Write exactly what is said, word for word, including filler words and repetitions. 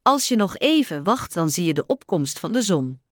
Als je nog even wacht, dan zie je de opkomst van de zon.